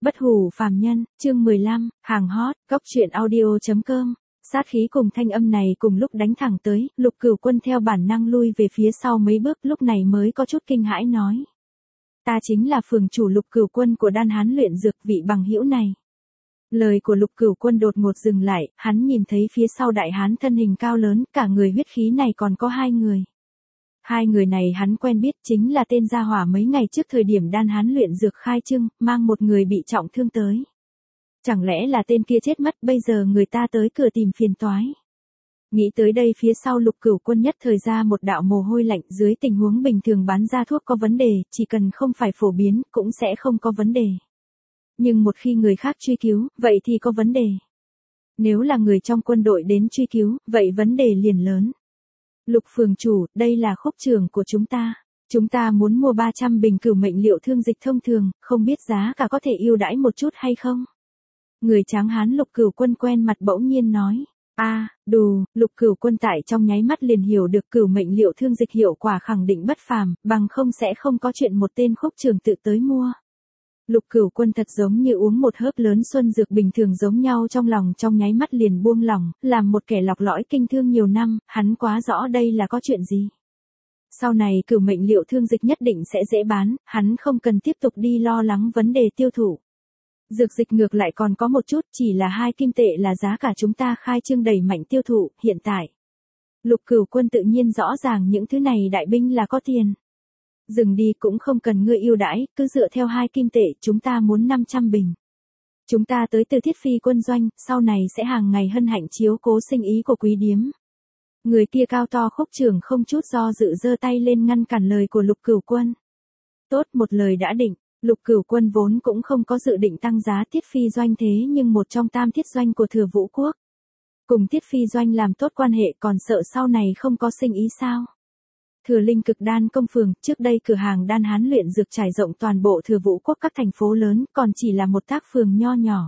Bất hủ phàm nhân, chương 15, hàng hot, góc truyện audio.com. Sát khí cùng thanh âm này cùng lúc đánh thẳng tới, Lục Cửu Quân theo bản năng lui về phía sau mấy bước, lúc này mới có chút kinh hãi nói. Ta chính là phường chủ Lục Cửu Quân của Đan Hán luyện dược, vị bằng hữu này. Lời của Lục Cửu Quân đột ngột dừng lại, hắn nhìn thấy phía sau đại hán thân hình cao lớn, cả người huyết khí này còn có hai người. Hai người này hắn quen biết, chính là tên gia hỏa mấy ngày trước thời điểm Đan Hán luyện dược khai trương, mang một người bị trọng thương tới. Chẳng lẽ là tên kia chết mất, bây giờ người ta tới cửa tìm phiền toái. Nghĩ tới đây phía sau Lục Cửu Quân nhất thời ra một đạo mồ hôi lạnh, dưới tình huống bình thường bán ra thuốc có vấn đề, chỉ cần không phải phổ biến, cũng sẽ không có vấn đề. Nhưng một khi người khác truy cứu, vậy thì có vấn đề. Nếu là người trong quân đội đến truy cứu, vậy vấn đề liền lớn. Lục phường chủ, đây là khúc trường của chúng ta. Chúng ta muốn mua 300 bình cửu mệnh liệu thương dịch thông thường, không biết giá cả có thể ưu đãi một chút hay không? Người tráng hán Lục Cửu Quân quen mặt bỗng nhiên nói. Đù, Lục Cửu Quân tại trong nháy mắt liền hiểu được cửu mệnh liệu thương dịch hiệu quả khẳng định bất phàm, bằng không sẽ không có chuyện một tên khúc trường tự tới mua. Lục Cửu Quân thật giống như uống một hớp lớn xuân dược bình thường giống nhau, trong lòng trong nháy mắt liền buông lỏng, làm một kẻ lọc lõi kinh thương nhiều năm, hắn quá rõ đây là có chuyện gì. Sau này cửu mệnh liệu thương dịch nhất định sẽ dễ bán, hắn không cần tiếp tục đi lo lắng vấn đề tiêu thụ. Dược dịch ngược lại còn có một chút, chỉ là 2 kim tệ là giá cả chúng ta khai trương đẩy mạnh tiêu thụ, hiện tại. Lục Cửu Quân tự nhiên rõ ràng những thứ này đại binh là có tiền. Dừng đi cũng không cần ngươi ưu đãi, cứ dựa theo 2 kim tệ, chúng ta muốn 500 bình. Chúng ta tới từ Thiết Phi quân doanh, sau này sẽ hàng ngày hân hạnh chiếu cố sinh ý của quý điếm. Người kia cao to khúc trưởng không chút do dự giơ tay lên ngăn cản lời của Lục Cửu Quân. Tốt, một lời đã định. Lục Cửu Quân vốn cũng không có dự định tăng giá Thiết Phi doanh, thế nhưng một trong tam thiết doanh của Thừa Vũ Quốc. Cùng Thiết Phi doanh làm tốt quan hệ, còn sợ sau này không có sinh ý sao? Thừa Linh Cực Đan Công Phường, trước đây cửa hàng Đan Hán luyện dược trải rộng toàn bộ Thừa Vũ Quốc các thành phố lớn, còn chỉ là một tác phường nho nhỏ.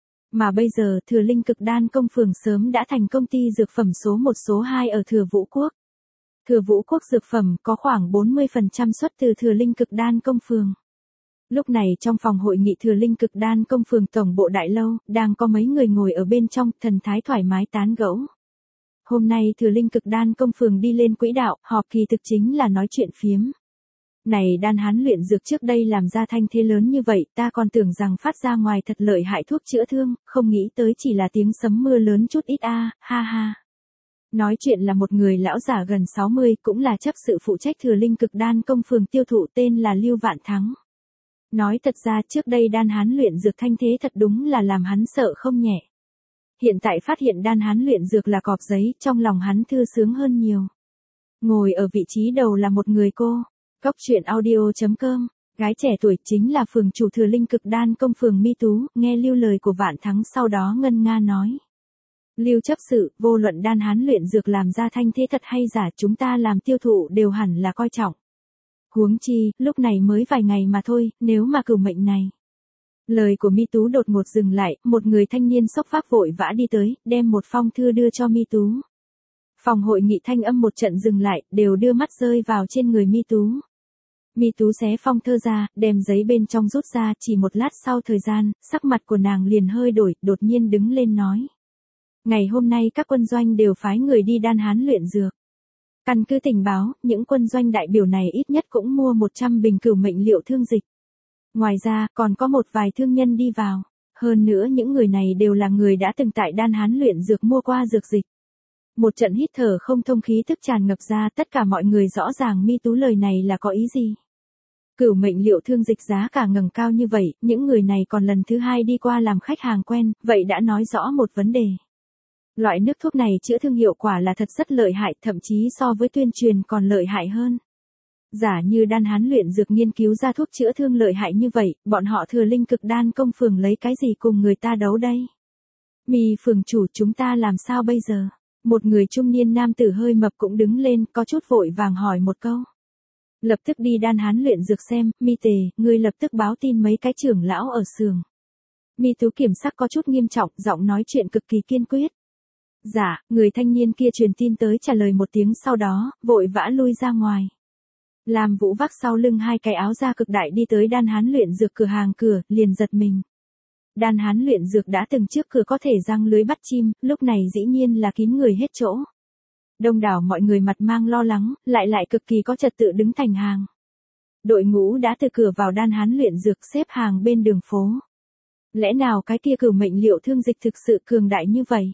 Mà bây giờ Thừa Linh Cực Đan Công Phường sớm đã thành công ty dược phẩm số 1 số 2 ở Thừa Vũ Quốc. Thừa Vũ Quốc dược phẩm có khoảng 40% xuất từ Thừa Linh Cực Đan Công Phường. Lúc này trong phòng hội nghị Thừa Linh Cực Đan Công Phường tổng bộ đại lâu, đang có mấy người ngồi ở bên trong, thần thái thoải mái tán gẫu. Hôm nay Thừa Linh Cực Đan Công Phường đi lên quỹ đạo, họp kỳ thực chính là nói chuyện phiếm. Này Đan Hán luyện dược trước đây làm ra thanh thế lớn như vậy, ta còn tưởng rằng phát ra ngoài thật lợi hại thuốc chữa thương, không nghĩ tới chỉ là tiếng sấm mưa lớn chút ít ha ha. Nói chuyện là một người lão giả gần 60, cũng là chấp sự phụ trách Thừa Linh Cực Đan Công Phường tiêu thụ, tên là Lưu Vạn Thắng. Nói thật ra trước đây Đan Hán luyện dược thanh thế thật đúng là làm hắn sợ không nhẹ. Hiện tại phát hiện Đan Hán luyện dược là cọp giấy, trong lòng hắn thư sướng hơn nhiều. Ngồi ở vị trí đầu là một người cô. Góc truyện audio.com. Gái trẻ tuổi chính là phường chủ Thừa Linh Cực Đan Công Phường Mi Tú, nghe Lưu lời của Vạn Thắng sau đó ngân nga nói. Lưu chấp sự, vô luận Đan Hán luyện dược làm ra thanh thế thật hay giả, chúng ta làm tiêu thụ đều hẳn là coi trọng. Huống chi, lúc này mới vài ngày mà thôi, nếu mà cửu mệnh này. Lời của Mi Tú đột ngột dừng lại, một người thanh niên sốc vác vội vã đi tới, đem một phong thư đưa cho Mi Tú. Phòng hội nghị thanh âm một trận dừng lại, đều đưa mắt rơi vào trên người Mi Tú. Mi Tú xé phong thơ ra, đem giấy bên trong rút ra, chỉ một lát sau thời gian, sắc mặt của nàng liền hơi đổi, đột nhiên đứng lên nói. Ngày hôm nay các quân doanh đều phái người đi Đan Hán luyện dược. Căn cứ tình báo, những quân doanh đại biểu này ít nhất cũng mua 100 bình cửu mệnh liệu thương dịch. Ngoài ra, còn có một vài thương nhân đi vào. Hơn nữa những người này đều là người đã từng tại Đan Hán luyện dược mua qua dược dịch. Một trận hít thở không thông khí tức tràn ngập ra, tất cả mọi người rõ ràng Mi Tú lời này là có ý gì. Cửu mệnh liệu thương dịch giá cả ngẩng cao như vậy, những người này còn lần thứ 2 đi qua làm khách hàng quen, vậy đã nói rõ một vấn đề. Loại nước thuốc này chữa thương hiệu quả là thật rất lợi hại, thậm chí so với tuyên truyền còn lợi hại hơn. Giả như Đan Hán luyện dược nghiên cứu ra thuốc chữa thương lợi hại như vậy, bọn họ Thừa Linh Cực Đan Công Phường lấy cái gì cùng người ta đấu đây? Mi phường chủ, chúng ta làm sao bây giờ? Một người trung niên nam tử hơi mập cũng đứng lên, có chút vội vàng hỏi một câu. Lập tức đi Đan Hán luyện dược xem, Mi Tề, ngươi lập tức báo tin mấy cái trưởng lão ở xưởng. Mi Tú kiểm sắc có chút nghiêm trọng, giọng nói chuyện cực kỳ kiên quyết. Dạ, người thanh niên kia truyền tin tới trả lời một tiếng sau đó, vội vã lui ra ngoài. Làm Vũ vác sau lưng 2 cái áo da cực đại đi tới Đan Hán luyện dược cửa hàng cửa, liền giật mình. Đan Hán luyện dược đã từng trước cửa có thể giăng lưới bắt chim, lúc này dĩ nhiên là kín người hết chỗ. Đông đảo mọi người mặt mang lo lắng, lại cực kỳ có trật tự đứng thành hàng. Đội ngũ đã từ cửa vào Đan Hán luyện dược xếp hàng bên đường phố. Lẽ nào cái kia Cửu Mệnh Liệu Thương Dịch thực sự cường đại như vậy?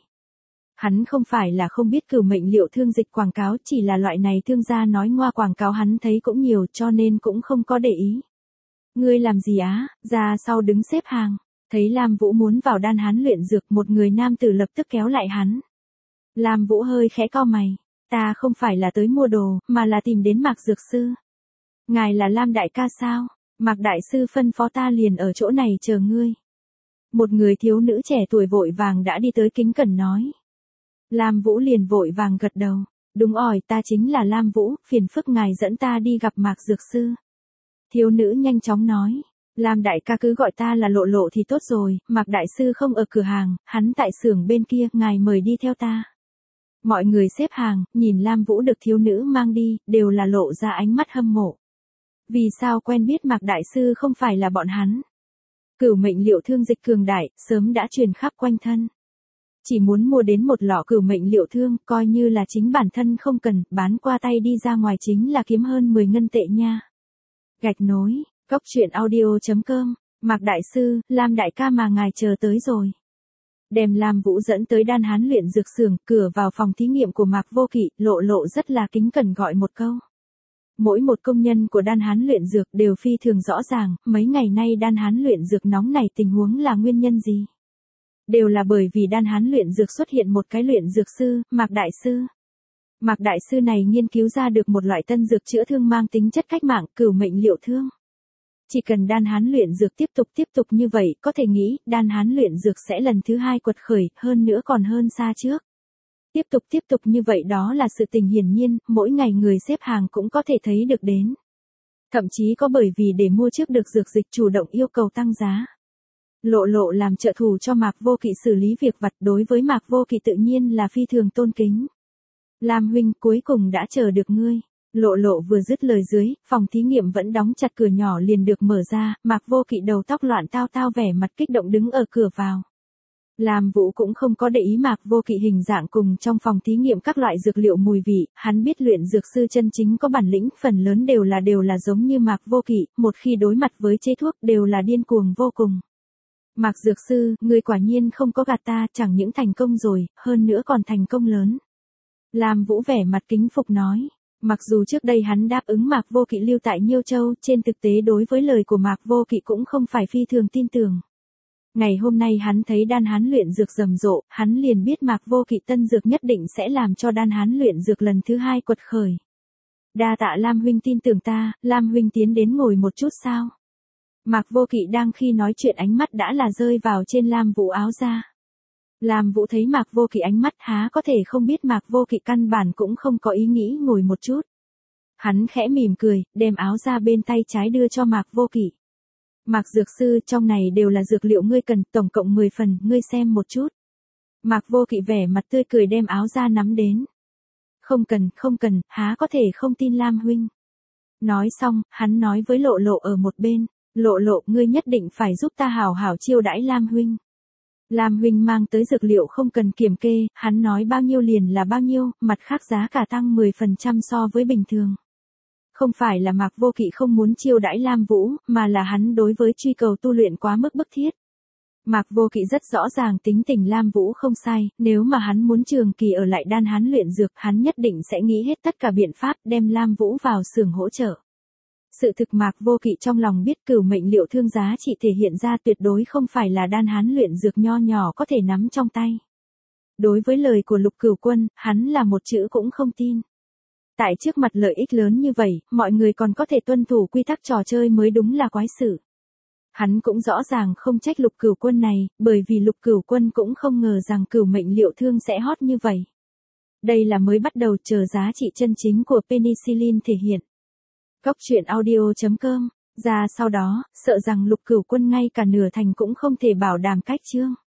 Hắn không phải là không biết Cửu Mệnh Liệu Thương Dịch quảng cáo, chỉ là loại này thương gia nói ngoa quảng cáo hắn thấy cũng nhiều cho nên cũng không có để ý. Ngươi làm gì á? Ra sau đứng xếp hàng. Thấy Lam Vũ muốn vào Đan Hán luyện dược, một người nam tử lập tức kéo lại hắn. Lam Vũ hơi khẽ cau mày. Ta không phải là tới mua đồ, mà là tìm đến Mạc Dược Sư. Ngài là Lam đại ca sao? Mạc đại sư phân phó ta liền ở chỗ này chờ ngươi. Một người thiếu nữ trẻ tuổi vội vàng đã đi tới kính cẩn nói. Lam Vũ liền vội vàng gật đầu. Đúng rồi, ta chính là Lam Vũ, phiền phức ngài dẫn ta đi gặp Mạc Dược Sư. Thiếu nữ nhanh chóng nói. Lam đại ca cứ gọi ta là Lộ Lộ thì tốt rồi, Mạc đại sư không ở cửa hàng, hắn tại xưởng bên kia, ngài mời đi theo ta. Mọi người xếp hàng, nhìn Lam Vũ được thiếu nữ mang đi, đều là lộ ra ánh mắt hâm mộ. Vì sao quen biết Mạc đại sư không phải là bọn hắn? Cửu Mệnh Liệu Thương Dịch cường đại, sớm đã truyền khắp quanh thân. Chỉ muốn mua đến một lọ Cửu Mệnh Liệu Thương, coi như là chính bản thân không cần, bán qua tay đi ra ngoài chính là kiếm hơn 10 ngân tệ nha. Gạch nối, Cốc Truyện Audio.com, Mạc đại sư, Lam đại ca mà ngài chờ tới rồi. Đem Lam Vũ dẫn tới Đan Hán luyện dược xưởng, cửa vào phòng thí nghiệm của Mạc Vô Kỵ, Lộ Lộ rất là kính cẩn gọi một câu. Mỗi một công nhân của Đan Hán luyện dược đều phi thường rõ ràng, mấy ngày nay Đan Hán luyện dược nóng này tình huống là nguyên nhân gì? Đều là bởi vì Đan Hán luyện dược xuất hiện một cái luyện dược sư, Mạc đại sư. Mạc đại sư này nghiên cứu ra được một loại tân dược chữa thương mang tính chất cách mạng, Cửu Mệnh Liệu Thương. Chỉ cần Đan Hán luyện dược tiếp tục như vậy, có thể nghĩ, Đan Hán luyện dược sẽ lần thứ 2 quật khởi, hơn nữa còn hơn xa trước. Tiếp tục như vậy đó là sự tình hiển nhiên, mỗi ngày người xếp hàng cũng có thể thấy được đến. Thậm chí có bởi vì để mua trước được dược dịch chủ động yêu cầu tăng giá. Lộ Lộ làm trợ thủ cho Mạc Vô Kỵ xử lý việc vặt, đối với Mạc Vô Kỵ tự nhiên là phi thường tôn kính. Lam huynh, cuối cùng đã chờ được ngươi. Lộ Lộ vừa dứt lời dưới, phòng thí nghiệm vẫn đóng chặt cửa nhỏ liền được mở ra, Mạc Vô Kỵ đầu tóc loạn tao vẻ mặt kích động đứng ở cửa vào. Lam Vũ cũng không có để ý Mạc Vô Kỵ hình dạng cùng trong phòng thí nghiệm các loại dược liệu mùi vị, hắn biết luyện dược sư chân chính có bản lĩnh, phần lớn đều là giống như Mạc Vô Kỵ, một khi đối mặt với chế thuốc đều là điên cuồng vô cùng. Mạc Dược Sư, người quả nhiên không có gạt ta, chẳng những thành công rồi, hơn nữa còn thành công lớn. Lam Vũ vẻ mặt kính phục nói. Mặc dù trước đây hắn đáp ứng Mạc Vô Kỵ lưu tại Nhiêu Châu, trên thực tế đối với lời của Mạc Vô Kỵ cũng không phải phi thường tin tưởng. Ngày hôm nay hắn thấy Đan Hán luyện dược rầm rộ, hắn liền biết Mạc Vô Kỵ tân dược nhất định sẽ làm cho Đan Hán luyện dược lần thứ 2 quật khởi. Đa tạ Lam huynh tin tưởng ta, Lam huynh tiến đến ngồi một chút sao? Mạc Vô Kỵ đang khi nói chuyện ánh mắt đã là rơi vào trên Lam Vũ áo ra. Lam Vũ thấy Mạc Vô Kỵ ánh mắt há có thể không biết Mạc Vô Kỵ căn bản cũng không có ý nghĩ ngồi một chút. Hắn khẽ mỉm cười, đem áo ra bên tay trái đưa cho Mạc Vô Kỵ. Mạc Dược Sư, trong này đều là dược liệu ngươi cần, tổng cộng 10 phần, ngươi xem một chút. Mạc Vô Kỵ vẻ mặt tươi cười đem áo ra nắm đến. Không cần, há có thể không tin Lam huynh. Nói xong, hắn nói với Lộ Lộ ở một bên, Lộ Lộ, ngươi nhất định phải giúp ta hảo hảo chiêu đãi Lam huynh. Lam huynh mang tới dược liệu không cần kiểm kê, hắn nói bao nhiêu liền là bao nhiêu, mặt khác giá cả tăng 10% so với bình thường. Không phải là Mạc Vô Kỵ không muốn chiêu đãi Lam Vũ, mà là hắn đối với truy cầu tu luyện quá mức bức thiết. Mạc Vô Kỵ rất rõ ràng tính tình Lam Vũ không sai, nếu mà hắn muốn trường kỳ ở lại Đan Hán luyện dược, hắn nhất định sẽ nghĩ hết tất cả biện pháp đem Lam Vũ vào xưởng hỗ trợ. Sự thực Mạc Vô Kỵ trong lòng biết Cửu Mệnh Liệu Thương giá trị thể hiện ra tuyệt đối không phải là Đan Hán luyện dược nho nhỏ có thể nắm trong tay. Đối với lời của Lục Cửu Quân, hắn là một chữ cũng không tin. Tại trước mặt lợi ích lớn như vậy, mọi người còn có thể tuân thủ quy tắc trò chơi mới đúng là quái sự. Hắn cũng rõ ràng không trách Lục Cửu Quân này, bởi vì Lục Cửu Quân cũng không ngờ rằng Cửu Mệnh Liệu Thương sẽ hot như vậy. Đây là mới bắt đầu, chờ giá trị chân chính của penicillin thể hiện. Cốc Truyện Audio.com, ra sau đó, sợ rằng Lục Cửu Quân ngay cả nửa thành cũng không thể bảo đảm cách chương.